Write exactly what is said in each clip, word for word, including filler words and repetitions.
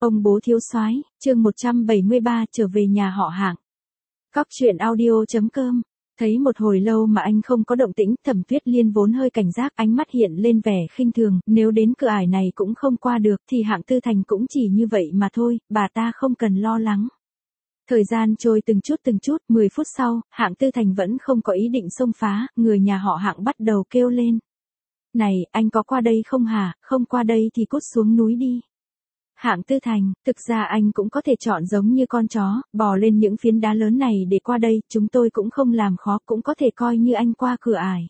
Ông bố thiếu soái, chương một trăm bảy mươi ba trở về nhà họ Hạng. Cóc truyện audio chấm com. Thấy một hồi lâu mà anh không có động tĩnh, Thẩm Tuyết Liên vốn hơi cảnh giác, ánh mắt hiện lên vẻ khinh thường, nếu đến cửa ải này cũng không qua được thì Hạng Tư Thành cũng chỉ như vậy mà thôi, bà ta không cần lo lắng. Thời gian trôi từng chút từng chút, mười phút sau, Hạng Tư Thành vẫn không có ý định xông phá, người nhà họ Hạng bắt đầu kêu lên. Này, anh có qua đây không hả, không qua đây thì cút xuống núi đi. Hạng Tư Thành, thực ra anh cũng có thể chọn giống như con chó, bò lên những phiến đá lớn này để qua đây, chúng tôi cũng không làm khó, cũng có thể coi như anh qua cửa ải.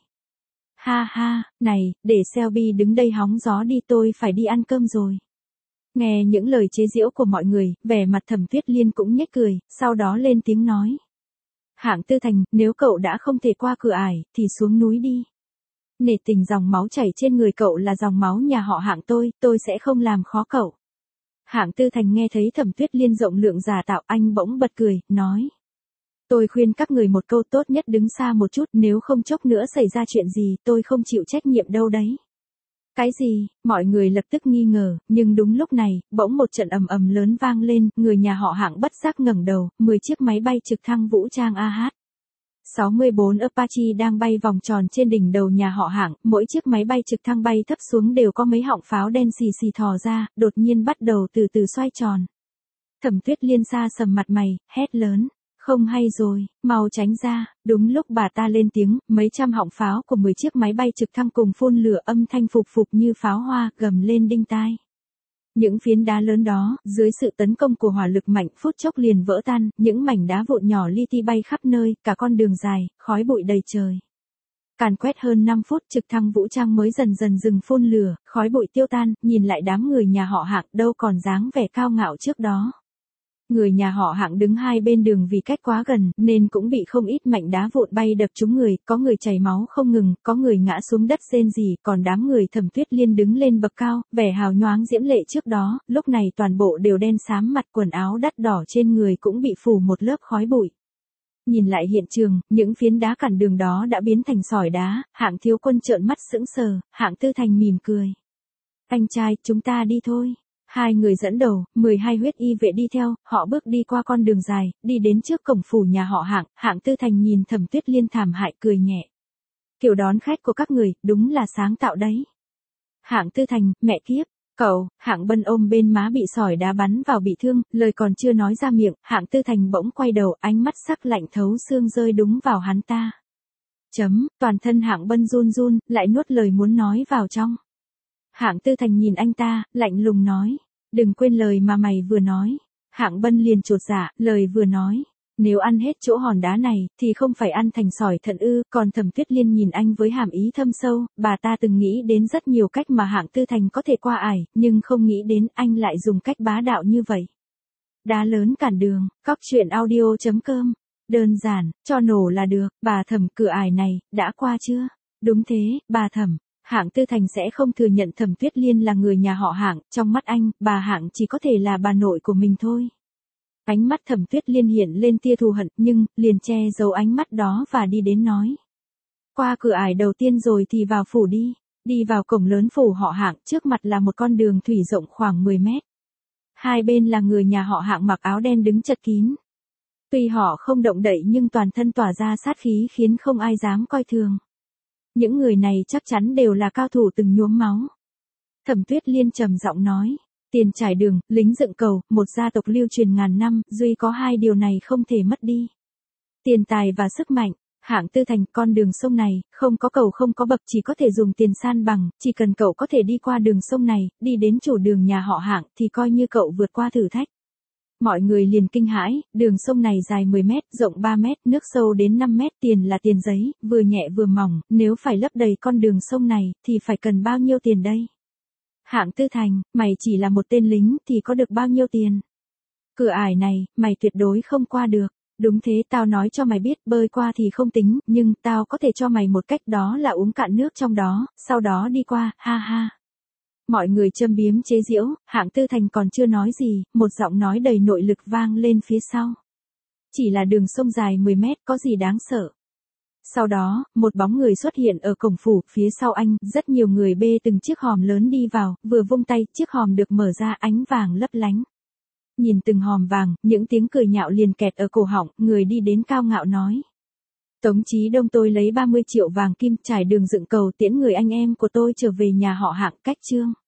Ha ha, này, để Selby đứng đây hóng gió đi, tôi phải đi ăn cơm rồi. Nghe những lời chế giễu của mọi người, vẻ mặt Thẩm Tuyết Liên cũng nhếch cười, sau đó lên tiếng nói. Hạng Tư Thành, nếu cậu đã không thể qua cửa ải, thì xuống núi đi. Nể tình dòng máu chảy trên người cậu là dòng máu nhà họ Hạng tôi, tôi sẽ không làm khó cậu. Hạng Tư Thành nghe thấy Thẩm Tuyết Liên rộng lượng giả tạo, anh bỗng bật cười, nói. Tôi khuyên các người một câu, tốt nhất đứng xa một chút, nếu không chốc nữa xảy ra chuyện gì, tôi không chịu trách nhiệm đâu đấy. Cái gì? Mọi người lập tức nghi ngờ, nhưng đúng lúc này, bỗng một trận ầm ầm lớn vang lên, người nhà họ Hạng bất giác ngẩng đầu, mười chiếc máy bay trực thăng vũ trang A H sáu mươi bốn Apache đang bay vòng tròn trên đỉnh đầu nhà họ Hạng, mỗi chiếc máy bay trực thăng bay thấp xuống đều có mấy họng pháo đen xì xì thò ra, đột nhiên bắt đầu từ từ xoay tròn. Thẩm Tuyết Liên xa sầm mặt mày, hét lớn, không hay rồi, mau tránh ra. Đúng lúc bà ta lên tiếng, mấy trăm họng pháo của mười chiếc máy bay trực thăng cùng phun lửa, âm thanh phục phục như pháo hoa, gầm lên đinh tai. Những phiến đá lớn đó, dưới sự tấn công của hỏa lực mạnh, phút chốc liền vỡ tan, những mảnh đá vụn nhỏ li ti bay khắp nơi, cả con đường dài, khói bụi đầy trời. Càn quét hơn năm phút, trực thăng vũ trang mới dần dần dừng phun lửa, khói bụi tiêu tan, nhìn lại đám người nhà họ Hạng đâu còn dáng vẻ cao ngạo trước đó. Người nhà họ Hạng đứng hai bên đường vì cách quá gần, nên cũng bị không ít mảnh đá vụn bay đập trúng người, có người chảy máu không ngừng, có người ngã xuống đất rên rỉ, còn đám người Thẩm Tuyết Liên đứng lên bậc cao, vẻ hào nhoáng diễm lệ trước đó, lúc này toàn bộ đều đen xám mặt, quần áo đắt đỏ trên người cũng bị phủ một lớp khói bụi. Nhìn lại hiện trường, những phiến đá cản đường đó đã biến thành sỏi đá, Hạng thiếu quân trợn mắt sững sờ, Hạng Tư Thành mỉm cười. Anh trai, chúng ta đi thôi. Hai người dẫn đầu, mười hai huyết y vệ đi theo, họ bước đi qua con đường dài, đi đến trước cổng phủ nhà họ Hạng, Hạng Tư Thành nhìn Thẩm Tuyết Liên thảm hại cười nhẹ. Kiểu đón khách của các người, đúng là sáng tạo đấy. Hạng Tư Thành, mẹ kiếp, cậu, Hạng Bân ôm bên má bị sỏi đá bắn vào bị thương, lời còn chưa nói ra miệng, Hạng Tư Thành bỗng quay đầu, ánh mắt sắc lạnh thấu xương rơi đúng vào hắn ta. Chấm, toàn thân Hạng Bân run run, lại nuốt lời muốn nói vào trong. Hạng Tư Thành nhìn anh ta, lạnh lùng nói, đừng quên lời mà mày vừa nói. Hạng Bân liền chột dạ, lời vừa nói, nếu ăn hết chỗ hòn đá này, thì không phải ăn thành sỏi thận ư, còn Thẩm Tuyết Liên nhìn anh với hàm ý thâm sâu, bà ta từng nghĩ đến rất nhiều cách mà Hạng Tư Thành có thể qua ải, nhưng không nghĩ đến anh lại dùng cách bá đạo như vậy. Đá lớn cản đường, cóc truyện audio chấm com, đơn giản, cho nổ là được, bà Thẩm, cửa ải này, đã qua chưa? Đúng thế, bà Thẩm. Hạng Tư Thành sẽ không thừa nhận Thẩm Tuyết Liên là người nhà họ Hạng, trong mắt anh, bà Hạng chỉ có thể là bà nội của mình thôi. Ánh mắt Thẩm Tuyết Liên hiện lên tia thù hận, nhưng, liền che giấu ánh mắt đó và đi đến nói. Qua cửa ải đầu tiên rồi thì vào phủ đi, đi vào cổng lớn phủ họ Hạng, trước mặt là một con đường thủy rộng khoảng mười mét. Hai bên là người nhà họ Hạng mặc áo đen đứng chật kín. Tuy họ không động đậy nhưng toàn thân tỏa ra sát khí khiến không ai dám coi thường. Những người này chắc chắn đều là cao thủ từng nhuốm máu. Thẩm Tuyết Liên trầm giọng nói, tiền trải đường, lính dựng cầu, một gia tộc lưu truyền ngàn năm, duy có hai điều này không thể mất đi. Tiền tài và sức mạnh. Hạng Tư Thành, con đường sông này, không có cầu không có bậc, chỉ có thể dùng tiền san bằng, chỉ cần cậu có thể đi qua đường sông này, đi đến chủ đường nhà họ Hạng, thì coi như cậu vượt qua thử thách. Mọi người liền kinh hãi, đường sông này dài mười mét, rộng ba mét, nước sâu đến năm mét, tiền là tiền giấy, vừa nhẹ vừa mỏng, nếu phải lấp đầy con đường sông này, thì phải cần bao nhiêu tiền đây? Hạng Tư Thành, mày chỉ là một tên lính, thì có được bao nhiêu tiền? Cửa ải này, mày tuyệt đối không qua được. Đúng thế, tao nói cho mày biết, bơi qua thì không tính, nhưng tao có thể cho mày một cách, đó là uống cạn nước trong đó, sau đó đi qua, ha ha. Mọi người châm biếm chế giễu, Hạng Tư Thành còn chưa nói gì, một giọng nói đầy nội lực vang lên phía sau. Chỉ là đường sông dài mười mét, có gì đáng sợ. Sau đó, một bóng người xuất hiện ở cổng phủ, phía sau anh, rất nhiều người bê từng chiếc hòm lớn đi vào, vừa vung tay, chiếc hòm được mở ra, ánh vàng lấp lánh. Nhìn từng hòm vàng, những tiếng cười nhạo liền kẹt ở cổ họng, người đi đến cao ngạo nói. Tống Chí Đông, tôi lấy ba mươi triệu vàng kim trải đường dựng cầu tiễn người anh em của tôi trở về nhà họ Hạng. Cách chương